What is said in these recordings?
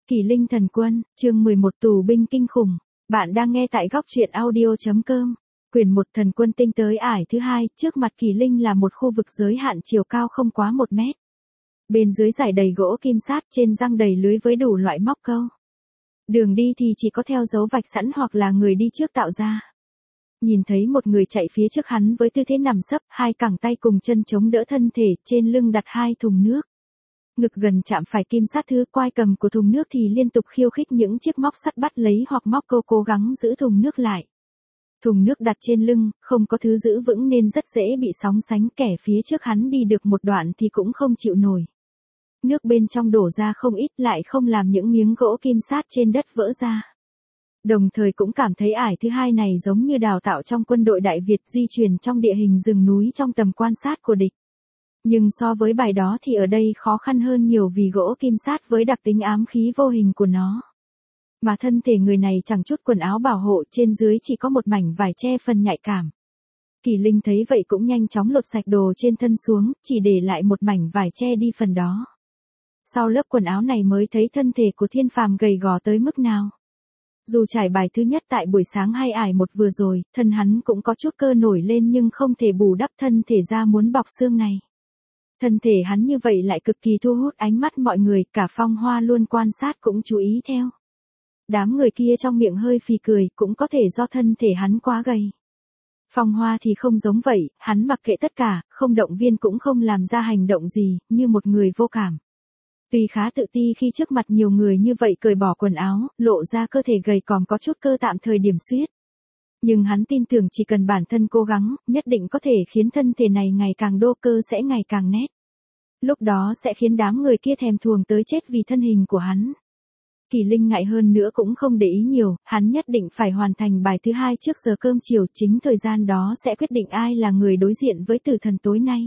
Kỳ Linh Thần Quân, chương 11 tù binh kinh khủng. Bạn đang nghe tại góc truyện audio.com. Quyển 1 Thần Quân tinh tới ải thứ 2, trước mặt Kỳ Linh là một khu vực giới hạn chiều cao không quá 1 mét. Bên dưới giải đầy gỗ kim sát, trên răng đầy lưới với đủ loại móc câu. Đường đi thì chỉ có theo dấu vạch sẵn hoặc là người đi trước tạo ra. Nhìn thấy một người chạy phía trước hắn với tư thế nằm sấp, hai cẳng tay cùng chân chống đỡ thân thể, trên lưng đặt 2 thùng nước. Ngực gần chạm phải kim sát, thứ quai cầm của thùng nước thì liên tục khiêu khích những chiếc móc sắt bắt lấy hoặc móc câu cố gắng giữ thùng nước lại. Thùng nước đặt trên lưng, không có thứ giữ vững nên rất dễ bị sóng sánh, kẻ phía trước hắn đi được một đoạn thì cũng không chịu nổi. Nước bên trong đổ ra không ít lại không làm những miếng gỗ kim sát trên đất vỡ ra. Đồng thời cũng cảm thấy ải thứ 2 này giống như đào tạo trong quân đội Đại Việt di chuyển trong địa hình rừng núi trong tầm quan sát của địch. Nhưng so với bài đó thì ở đây khó khăn hơn nhiều vì gỗ kim sát với đặc tính ám khí vô hình của nó. Mà thân thể người này chẳng chút quần áo bảo hộ, trên dưới chỉ có một mảnh vải che phần nhạy cảm. Kỳ Linh thấy vậy cũng nhanh chóng lột sạch đồ trên thân xuống, chỉ để lại một mảnh vải che đi phần đó. Sau lớp quần áo này mới thấy thân thể của Thiên Phàm gầy gò tới mức nào. Dù trải bài thứ nhất tại buổi sáng hay ải 1 vừa rồi, thân hắn cũng có chút cơ nổi lên nhưng không thể bù đắp thân thể ra muốn bọc xương này. Thân thể hắn như vậy lại cực kỳ thu hút ánh mắt mọi người, cả Phong Hoa luôn quan sát cũng chú ý theo. Đám người kia trong miệng hơi phì cười, cũng có thể do thân thể hắn quá gầy. Phong Hoa thì không giống vậy, hắn mặc kệ tất cả, không động viên cũng không làm ra hành động gì, như một người vô cảm. Tuy khá tự ti khi trước mặt nhiều người như vậy cởi bỏ quần áo, lộ ra cơ thể gầy còm có chút cơ tạm thời điểm xuyết. Nhưng hắn tin tưởng chỉ cần bản thân cố gắng, nhất định có thể khiến thân thể này ngày càng đô, cơ sẽ ngày càng nét. Lúc đó sẽ khiến đám người kia thèm thuồng tới chết vì thân hình của hắn. Kỳ Linh ngại hơn nữa cũng không để ý nhiều, hắn nhất định phải hoàn thành bài thứ 2 trước giờ cơm chiều, chính thời gian đó sẽ quyết định ai là người đối diện với tử thần tối nay.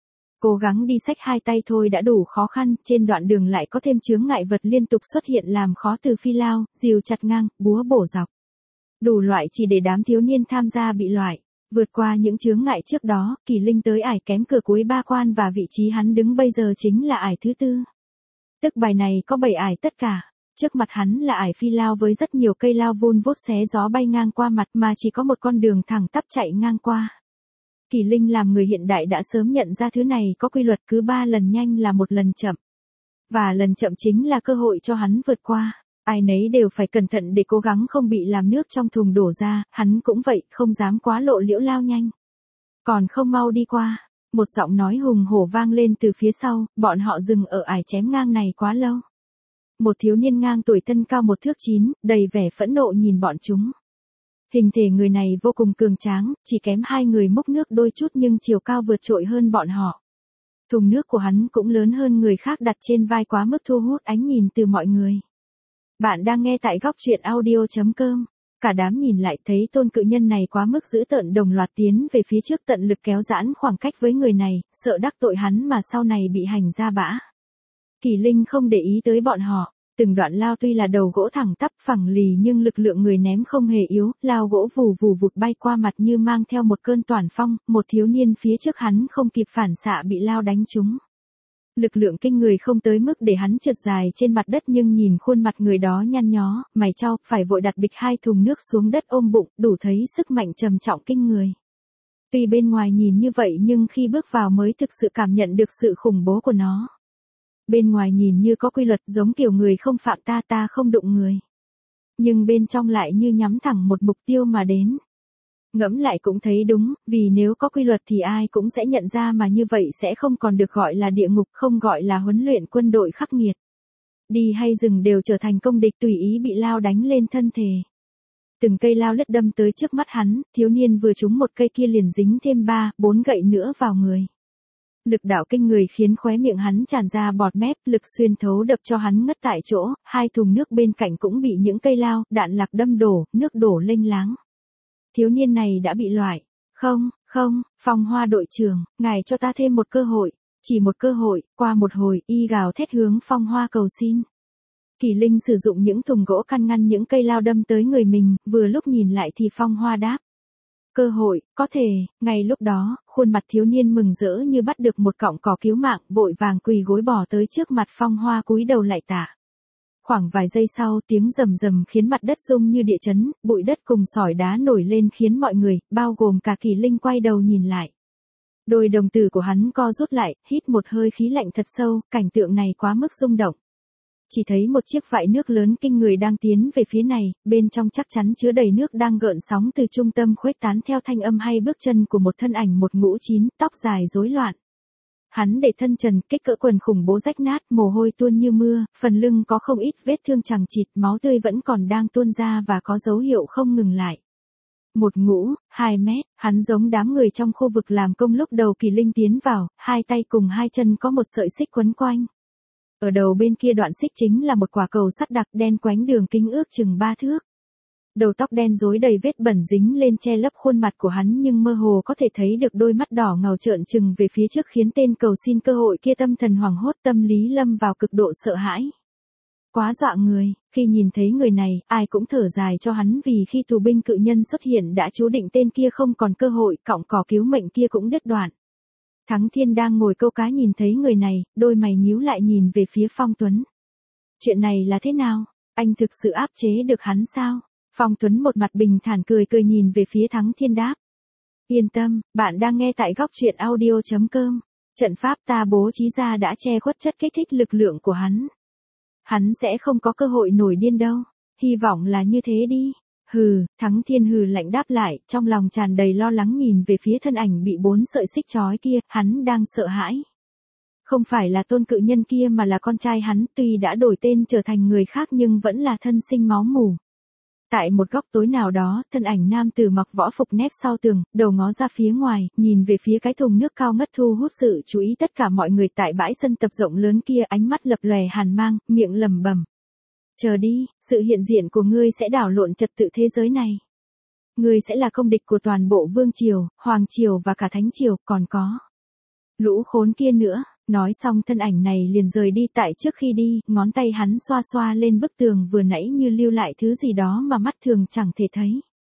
Cố gắng đi xách 2 tay thôi đã đủ khó khăn, trên đoạn đường lại có thêm chướng ngại vật liên tục xuất hiện làm khó, từ phi lao, rìu chặt ngang, búa bổ dọc. Đủ loại chỉ để đám thiếu niên tham gia bị loại. Vượt qua những chướng ngại trước đó, Kỳ Linh tới ải kém cửa cuối 3 quan và vị trí hắn đứng bây giờ chính là ải thứ 4. Tức bài này có 7 ải tất cả. Trước mặt hắn là ải phi lao với rất nhiều cây lao vun vút xé gió bay ngang qua mặt mà chỉ có một con đường thẳng tắp chạy ngang qua. Kỳ Linh làm người hiện đại đã sớm nhận ra thứ này có quy luật, cứ 3 lần nhanh là 1 lần chậm. Và lần chậm chính là cơ hội cho hắn vượt qua. Ai nấy đều phải cẩn thận để cố gắng không bị làm nước trong thùng đổ ra, hắn cũng vậy, không dám quá lộ liễu lao nhanh. Còn không mau đi qua, một giọng nói hùng hổ vang lên từ phía sau, bọn họ dừng ở ải chém ngang này quá lâu. Một thiếu niên ngang tuổi thân cao 1 thước 9, đầy vẻ phẫn nộ nhìn bọn chúng. Hình thể người này vô cùng cường tráng, chỉ kém 2 người múc nước đôi chút nhưng chiều cao vượt trội hơn bọn họ. Thùng nước của hắn cũng lớn hơn người khác đặt trên vai quá mức thu hút ánh nhìn từ mọi người. Bạn đang nghe tại góc truyện audio.com. Cả đám nhìn lại thấy tôn cự nhân này quá mức dữ tợn, đồng loạt tiến về phía trước, tận lực kéo giãn khoảng cách với người này, sợ đắc tội hắn mà sau này bị hành ra bã. Kỳ Linh không để ý tới bọn họ, từng đoạn lao tuy là đầu gỗ thẳng tắp phẳng lì nhưng lực lượng người ném không hề yếu, lao gỗ vù vù vụt bay qua mặt như mang theo một cơn toản phong, một thiếu niên phía trước hắn không kịp phản xạ bị lao đánh trúng. Lực lượng kinh người không tới mức để hắn trượt dài trên mặt đất nhưng nhìn khuôn mặt người đó nhăn nhó, mày chau, phải vội đặt bịch 2 thùng nước xuống đất ôm bụng, đủ thấy sức mạnh trầm trọng kinh người. Tuy bên ngoài nhìn như vậy nhưng khi bước vào mới thực sự cảm nhận được sự khủng bố của nó. Bên ngoài nhìn như có quy luật, giống kiểu người không phạm ta, ta không đụng người. Nhưng bên trong lại như nhắm thẳng một mục tiêu mà đến. Ngẫm lại cũng thấy đúng, vì nếu có quy luật thì ai cũng sẽ nhận ra mà như vậy sẽ không còn được gọi là địa ngục, không gọi là huấn luyện quân đội khắc nghiệt. Đi hay dừng đều trở thành công địch tùy ý bị lao đánh lên thân thể. Từng cây lao lướt đâm tới trước mắt hắn, thiếu niên vừa trúng một cây kia liền dính thêm 3, 4 gậy nữa vào người. Lực đạo kinh người khiến khóe miệng hắn tràn ra bọt mép, lực xuyên thấu đập cho hắn ngất tại chỗ, 2 thùng nước bên cạnh cũng bị những cây lao, đạn lạc đâm đổ, nước đổ lênh láng. Thiếu niên này đã bị loại. Không, Phong Hoa đội trưởng, ngài cho ta thêm một cơ hội. Chỉ một cơ hội, qua một hồi, y gào thét hướng Phong Hoa cầu xin. Kỳ Linh sử dụng những thùng gỗ can ngăn những cây lao đâm tới người mình, vừa lúc nhìn lại thì Phong Hoa đáp. Cơ hội, có thể, ngay lúc đó, khuôn mặt thiếu niên mừng rỡ như bắt được một cọng cỏ cứu mạng, vội vàng quỳ gối bỏ tới trước mặt Phong Hoa cúi đầu lạy tạ. Khoảng vài giây sau tiếng rầm rầm khiến mặt đất rung như địa chấn, bụi đất cùng sỏi đá nổi lên khiến mọi người, bao gồm cả Kỳ Linh quay đầu nhìn lại. Đôi đồng tử của hắn co rút lại, hít một hơi khí lạnh thật sâu, cảnh tượng này quá mức rung động. Chỉ thấy một chiếc vại nước lớn kinh người đang tiến về phía này, bên trong chắc chắn chứa đầy nước đang gợn sóng từ trung tâm khuếch tán theo thanh âm hay bước chân của một thân ảnh một ngũ chín, tóc dài rối loạn. Hắn để thân trần, kích cỡ quần khủng bố rách nát, mồ hôi tuôn như mưa, phần lưng có không ít vết thương chằng chịt, máu tươi vẫn còn đang tuôn ra và có dấu hiệu không ngừng lại. 1,2 mét, hắn giống đám người trong khu vực làm công lúc đầu Kỳ Linh tiến vào, hai tay cùng hai chân có một sợi xích quấn quanh. Ở đầu bên kia đoạn xích chính là một quả cầu sắt đặc đen quánh đường kính ước chừng 3 thước. Đầu tóc đen rối đầy vết bẩn dính lên che lấp khuôn mặt của hắn nhưng mơ hồ có thể thấy được đôi mắt đỏ ngầu trợn trừng về phía trước khiến tên cầu xin cơ hội kia tâm thần hoảng hốt, tâm lý lâm vào cực độ sợ hãi. Quá dọa người, khi nhìn thấy người này, ai cũng thở dài cho hắn vì khi tù binh cự nhân xuất hiện đã chú định tên kia không còn cơ hội, cọng cỏ cứu mệnh kia cũng đứt đoạn. Thắng Thiên đang ngồi câu cá nhìn thấy người này, đôi mày nhíu lại nhìn về phía Phong Tuấn. Chuyện này là thế nào? Anh thực sự áp chế được hắn sao? Phong Tuấn một mặt bình thản cười cười nhìn về phía Thắng Thiên đáp. Yên tâm, bạn đang nghe tại góc truyện audio.com. Trận pháp ta bố trí ra đã che khuất chất kích thích lực lượng của hắn. Hắn sẽ không có cơ hội nổi điên đâu. Hy vọng là như thế đi. Hừ, Thắng Thiên hừ lạnh đáp lại, trong lòng tràn đầy lo lắng nhìn về phía thân ảnh bị 4 sợi xích trói kia, hắn đang sợ hãi. Không phải là tôn cự nhân kia mà là con trai hắn, tuy đã đổi tên trở thành người khác nhưng vẫn là thân sinh máu mủ. Tại một góc tối nào đó, thân ảnh nam tử mặc võ phục nép sau tường, đầu ngó ra phía ngoài, nhìn về phía cái thùng nước cao ngất thu hút sự chú ý tất cả mọi người tại bãi sân tập rộng lớn kia, ánh mắt lập lòe hàn mang, miệng lẩm bẩm. Chờ đi, sự hiện diện của ngươi sẽ đảo lộn trật tự thế giới này. Ngươi sẽ là công địch của toàn bộ vương triều, hoàng triều và cả thánh triều, còn có lũ khốn kia nữa. Nói xong thân ảnh này liền rời đi, tại trước khi đi, ngón tay hắn xoa xoa lên bức tường vừa nãy như lưu lại thứ gì đó mà mắt thường chẳng thể thấy.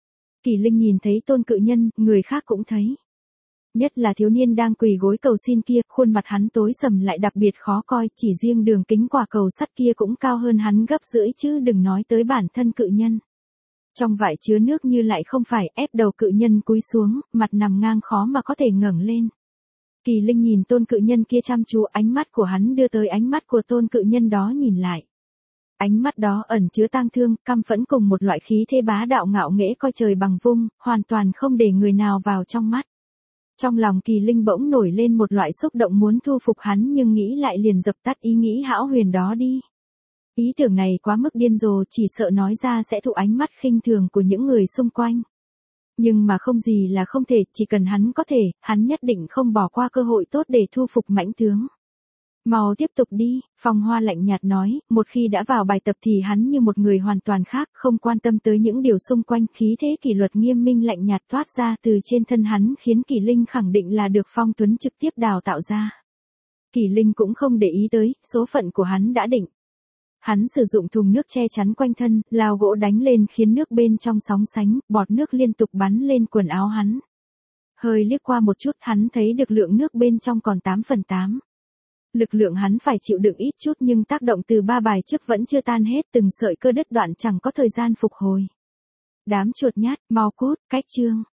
Kỳ Linh nhìn thấy tôn cự nhân, người khác cũng thấy. Nhất là thiếu niên đang quỳ gối cầu xin kia, khuôn mặt hắn tối sầm lại đặc biệt khó coi, chỉ riêng đường kính quả cầu sắt kia cũng cao hơn hắn gấp rưỡi chứ đừng nói tới bản thân cự nhân. Trong vải chứa nước như lại không phải, ép đầu cự nhân cúi xuống, mặt nằm ngang khó mà có thể ngẩng lên. Kỳ Linh nhìn tôn cự nhân kia chăm chú, ánh mắt của hắn đưa tới ánh mắt của tôn cự nhân đó nhìn lại. Ánh mắt đó ẩn chứa tang thương, căm phẫn cùng một loại khí thế bá đạo ngạo nghễ coi trời bằng vung, hoàn toàn không để người nào vào trong mắt. Trong lòng Kỳ Linh bỗng nổi lên một loại xúc động muốn thu phục hắn nhưng nghĩ lại liền dập tắt ý nghĩ hão huyền đó đi. Ý tưởng này quá mức điên rồ, chỉ sợ nói ra sẽ thụ ánh mắt khinh thường của những người xung quanh. Nhưng mà không gì là không thể, chỉ cần hắn có thể, hắn nhất định không bỏ qua cơ hội tốt để thu phục mãnh tướng. Mau tiếp tục đi, Phong Hoa lạnh nhạt nói, một khi đã vào bài tập thì hắn như một người hoàn toàn khác, không quan tâm tới những điều xung quanh, khí thế kỷ luật nghiêm minh lạnh nhạt toát ra từ trên thân hắn khiến Kỳ Linh khẳng định là được Phong Tuấn trực tiếp đào tạo ra. Kỳ Linh cũng không để ý tới, số phận của hắn đã định. Hắn sử dụng thùng nước che chắn quanh thân, lao gỗ đánh lên khiến nước bên trong sóng sánh, bọt nước liên tục bắn lên quần áo hắn. Hơi liếc qua một chút hắn thấy được lượng nước bên trong còn 8/8. Lực lượng hắn phải chịu đựng ít chút nhưng tác động từ 3 bài trước vẫn chưa tan hết, từng sợi cơ đứt đoạn chẳng có thời gian phục hồi. Đám chuột nhát, mau cút, cách chương.